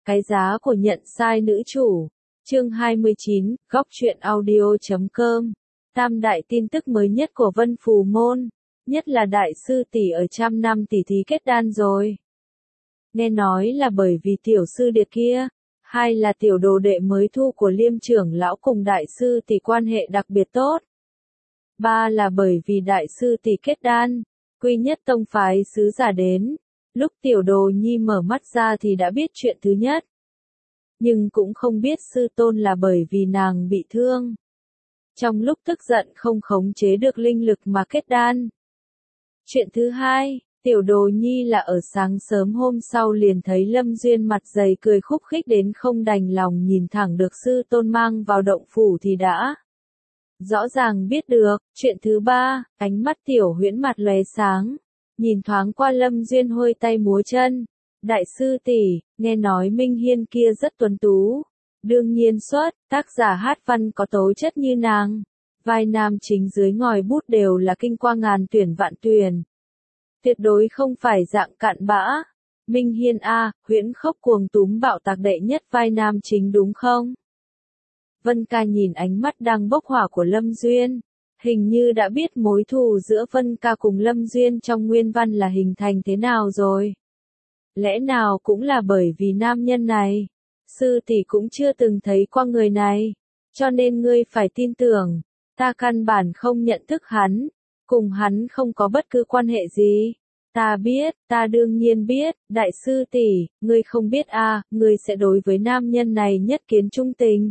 Cái giá của nhận sai nữ chủ. Chương 29, góc truyện audio.com. Tam đại tin tức mới nhất của Vân Phù Môn, nhất là đại sư tỷ ở trăm năm tỷ thí kết đan rồi. Nghe nói là bởi vì tiểu sư điệt kia, hay là tiểu đồ đệ mới thu của Liêm trưởng lão cùng đại sư tỷ quan hệ đặc biệt tốt. Ba là bởi vì đại sư tỷ kết đan, Quy Nhất tông phái sứ giả đến. Lúc tiểu đồ nhi mở mắt ra thì đã biết chuyện thứ nhất. Nhưng cũng không biết sư tôn là bởi vì nàng bị thương. Trong lúc tức giận không khống chế được linh lực mà kết đan. Chuyện thứ hai, tiểu đồ nhi là ở sáng sớm hôm sau liền thấy Lâm Duyên mặt dày cười khúc khích đến không đành lòng nhìn thẳng được sư tôn mang vào động phủ thì đã. Rõ ràng biết được. Chuyện thứ ba, ánh mắt tiểu huyễn mặt lóe sáng. Nhìn thoáng qua Lâm Duyên hôi tay múa chân. Đại sư tỷ, nghe nói Minh Hiên kia rất tuấn tú. Đương nhiên xuất, tác giả hát văn có tố chất như nàng. Vai nam chính dưới ngòi bút đều là kinh qua ngàn tuyển vạn tuyển. Tuyệt đối không phải dạng cặn bã. Minh Hiên a, huyễn khốc cuồng túm bạo tạc đệ nhất vai nam chính đúng không? Vân ca nhìn ánh mắt đang bốc hỏa của Lâm Duyên. Hình như đã biết mối thù giữa Vân ca cùng Lâm Duyên trong nguyên văn là hình thành thế nào rồi. Lẽ nào cũng là bởi vì nam nhân này. Sư tỷ cũng chưa từng thấy qua người này. Cho nên ngươi phải tin tưởng. Ta căn bản không nhận thức hắn. Cùng hắn không có bất cứ quan hệ gì. Ta biết, ta đương nhiên biết. Đại sư tỷ, ngươi không biết a, ngươi sẽ đối với nam nhân này nhất kiến trung tình.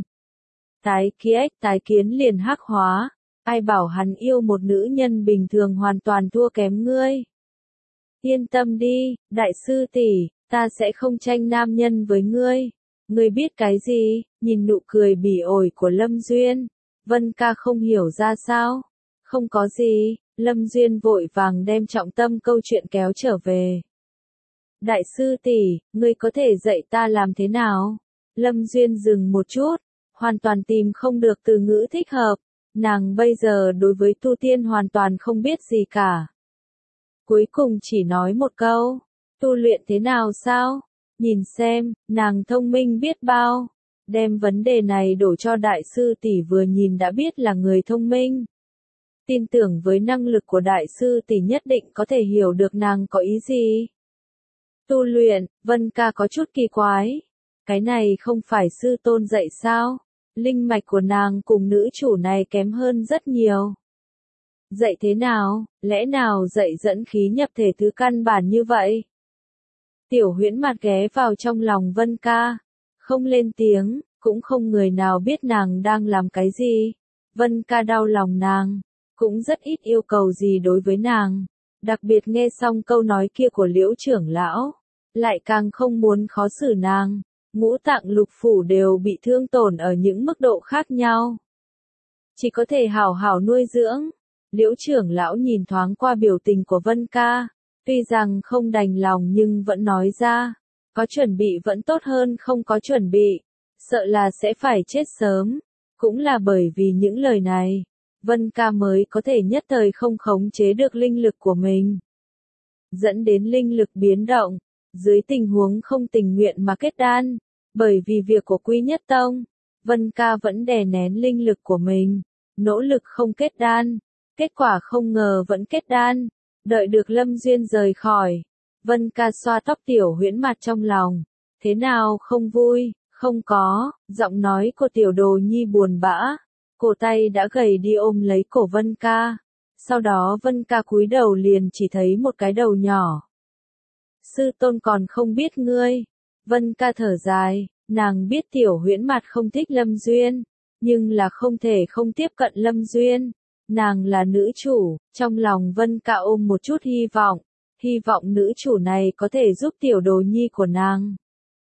Tái kiến liền hắc hóa. Ai bảo hắn yêu một nữ nhân bình thường hoàn toàn thua kém ngươi. Yên tâm đi, đại sư tỷ, ta sẽ không tranh nam nhân với ngươi. Ngươi biết cái gì? Nhìn nụ cười bỉ ổi của Lâm Duyên. Vân ca không hiểu ra sao. Không có gì, Lâm Duyên vội vàng đem trọng tâm câu chuyện kéo trở về. Đại sư tỷ, ngươi có thể dạy ta làm thế nào? Lâm Duyên dừng một chút, hoàn toàn tìm không được từ ngữ thích hợp. Nàng bây giờ đối với tu tiên hoàn toàn không biết gì cả. Cuối cùng chỉ nói một câu, tu luyện thế nào sao? Nhìn xem, nàng thông minh biết bao. Đem vấn đề này đổ cho đại sư tỷ vừa nhìn đã biết là người thông minh. Tin tưởng với năng lực của đại sư tỷ nhất định có thể hiểu được nàng có ý gì. Tu luyện, Vân ca có chút kỳ quái. Cái này không phải sư tôn dạy sao? Linh mạch của nàng cùng nữ chủ này kém hơn rất nhiều. Dạy thế nào, lẽ nào dạy dẫn khí nhập thể thứ căn bản như vậy? Tiểu huyễn mặt ghé vào trong lòng Vân ca. Không lên tiếng, cũng không người nào biết nàng đang làm cái gì. Vân ca đau lòng nàng, cũng rất ít yêu cầu gì đối với nàng. Đặc biệt nghe xong câu nói kia của Liễu trưởng lão, lại càng không muốn khó xử nàng. Ngũ tạng lục phủ đều bị thương tổn ở những mức độ khác nhau. Chỉ có thể hảo hảo nuôi dưỡng. Liễu trưởng lão nhìn thoáng qua biểu tình của Vân ca. Tuy rằng không đành lòng nhưng vẫn nói ra. Có chuẩn bị vẫn tốt hơn không có chuẩn bị. Sợ là sẽ phải chết sớm. Cũng là bởi vì những lời này. Vân ca mới có thể nhất thời không khống chế được linh lực của mình. Dẫn đến linh lực biến động. Dưới tình huống không tình nguyện mà kết đan. Bởi vì việc của Quy Nhất tông, Vân ca vẫn đè nén linh lực của mình, nỗ lực không kết đan, kết quả không ngờ vẫn kết đan. Đợi được Lâm Duyên rời khỏi, Vân ca xoa tóc tiểu huyễn mặt trong lòng. Thế nào không vui? Không có, giọng nói của tiểu đồ nhi buồn bã, cổ tay đã gầy đi ôm lấy cổ Vân ca. Sau đó Vân ca cúi đầu liền chỉ thấy một cái đầu nhỏ. Sư tôn còn không biết ngươi. Vân ca thở dài, nàng biết tiểu huyễn mặt không thích Lâm Duyên, nhưng là không thể không tiếp cận Lâm Duyên. Nàng là nữ chủ, trong lòng Vân ca ôm một chút hy vọng nữ chủ này có thể giúp tiểu đồ nhi của nàng.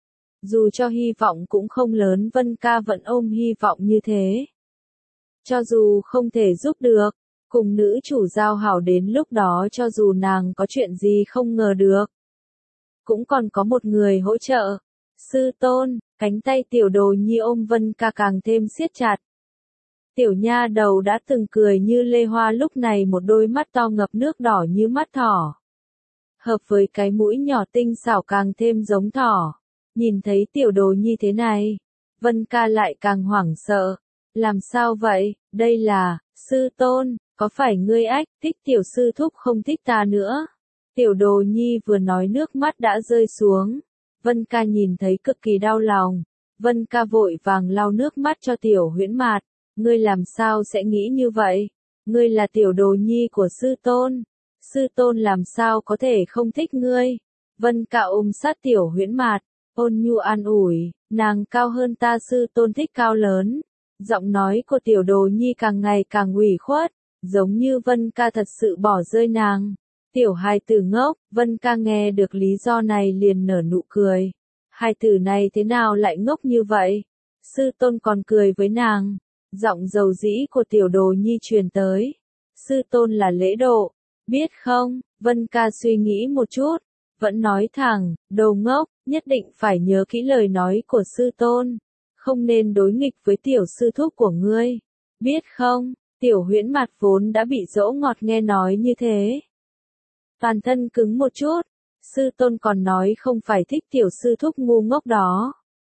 Dù cho hy vọng cũng không lớn Vân ca vẫn ôm hy vọng như thế. Cho dù không thể giúp được, cùng nữ chủ giao hảo đến lúc đó cho dù nàng có chuyện gì không ngờ được. Cũng còn có một người hỗ trợ. Sư tôn, cánh tay tiểu đồ nhi ôm Vân ca càng thêm siết chặt. Tiểu nha đầu đã từng cười như lê hoa lúc này một đôi mắt to ngập nước đỏ như mắt thỏ. Hợp với cái mũi nhỏ tinh xảo càng thêm giống thỏ. Nhìn thấy tiểu đồ nhi thế này, Vân ca lại càng hoảng sợ. Làm sao vậy, đây là, sư tôn, có phải ngươi ách, thích tiểu sư thúc không thích ta nữa? Tiểu đồ nhi vừa nói nước mắt đã rơi xuống. Vân ca nhìn thấy cực kỳ đau lòng. Vân ca vội vàng lau nước mắt cho tiểu huyễn mạt. Ngươi làm sao sẽ nghĩ như vậy? Ngươi là tiểu đồ nhi của sư tôn. Sư tôn làm sao có thể không thích ngươi? Vân ca ôm sát tiểu huyễn mạt, ôn nhu an ủi, nàng cao hơn ta, sư tôn thích cao lớn. Giọng nói của tiểu đồ nhi càng ngày càng ủy khuất, giống như Vân ca thật sự bỏ rơi nàng. Tiểu hài tử ngốc, Vân ca nghe được lý do này liền nở nụ cười. Hài tử này thế nào lại ngốc như vậy? Sư tôn còn cười với nàng. Giọng dầu dĩ của tiểu đồ nhi truyền tới. Sư tôn là lễ độ, biết không? Vân ca suy nghĩ một chút, vẫn nói thẳng, đồ ngốc, nhất định phải nhớ kỹ lời nói của sư tôn. Không nên đối nghịch với tiểu sư thúc của ngươi. Biết không? Tiểu huyễn mạt vốn đã bị dỗ ngọt nghe nói như thế. Toàn thân cứng một chút. Sư tôn còn nói không phải thích tiểu sư thúc ngu ngốc đó.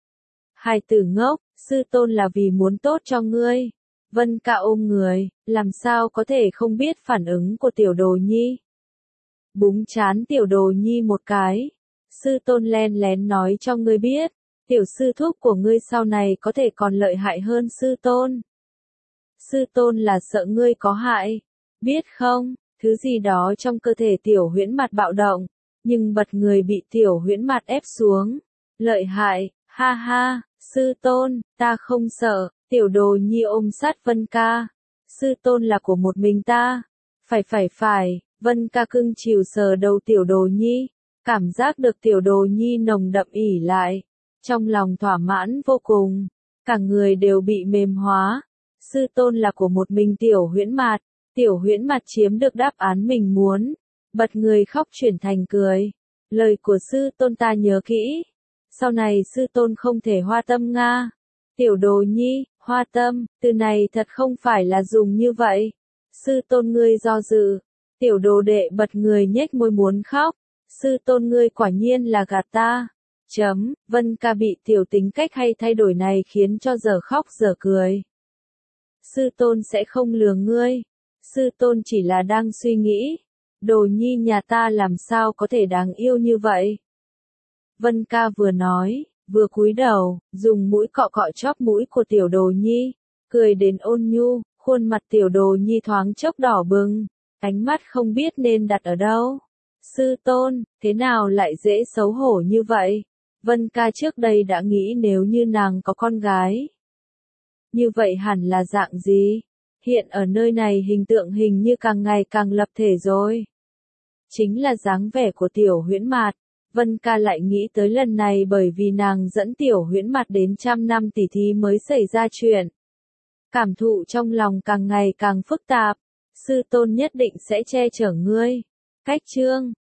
Hài tử ngốc, sư tôn là vì muốn tốt cho ngươi. Vân ca ôm người, làm sao có thể không biết phản ứng của tiểu đồ nhi. Búng chán tiểu đồ nhi một cái. Sư tôn len lén nói cho ngươi biết, tiểu sư thúc của ngươi sau này có thể còn lợi hại hơn sư tôn. Sư tôn là sợ ngươi có hại, biết không? Thứ gì đó trong cơ thể tiểu huyễn mạt bạo động, nhưng bật người bị tiểu huyễn mạt ép xuống. Lợi hại, ha ha, sư tôn, ta không sợ. Tiểu đồ nhi ôm sát Vân ca. Sư tôn là của một mình ta. Phải, Vân ca cưng chiều sờ đầu tiểu đồ nhi. Cảm giác được tiểu đồ nhi nồng đậm ỉ lại. Trong lòng thỏa mãn vô cùng. Cả người đều bị mềm hóa. Sư tôn là của một mình tiểu huyễn mạt. Tiểu huyễn mạt chiếm được đáp án mình muốn. Bật người khóc chuyển thành cười. Lời của sư tôn ta nhớ kỹ. Sau này sư tôn không thể hoa tâm Nga. Tiểu đồ nhi, hoa tâm, từ này thật không phải là dùng như vậy. Sư tôn ngươi do dự. Tiểu đồ đệ bật người nhếch môi muốn khóc. Sư tôn ngươi quả nhiên là gạt ta. Vân ca bị tiểu tính cách hay thay đổi này khiến cho giờ khóc giờ cười. Sư tôn sẽ không lừa ngươi. Sư tôn chỉ là đang suy nghĩ. Đồ nhi nhà ta làm sao có thể đáng yêu như vậy. Vân ca vừa nói, vừa cúi đầu, dùng mũi cọ cọ chóp mũi của tiểu đồ nhi, cười đến ôn nhu, khuôn mặt tiểu đồ nhi thoáng chốc đỏ bừng, ánh mắt không biết nên đặt ở đâu. Sư tôn, thế nào lại dễ xấu hổ như vậy? Vân ca trước đây đã nghĩ nếu như nàng có con gái. Như vậy hẳn là dạng gì? Hiện ở nơi này hình tượng hình như càng ngày càng lập thể rồi. Chính là dáng vẻ của tiểu huyễn mạt. Vân ca lại nghĩ tới lần này bởi vì nàng dẫn tiểu huyễn mạt đến 100 năm tỉ thí mới xảy ra chuyện. Cảm thụ trong lòng càng ngày càng phức tạp. Sư tôn nhất định sẽ che chở ngươi. Cách chương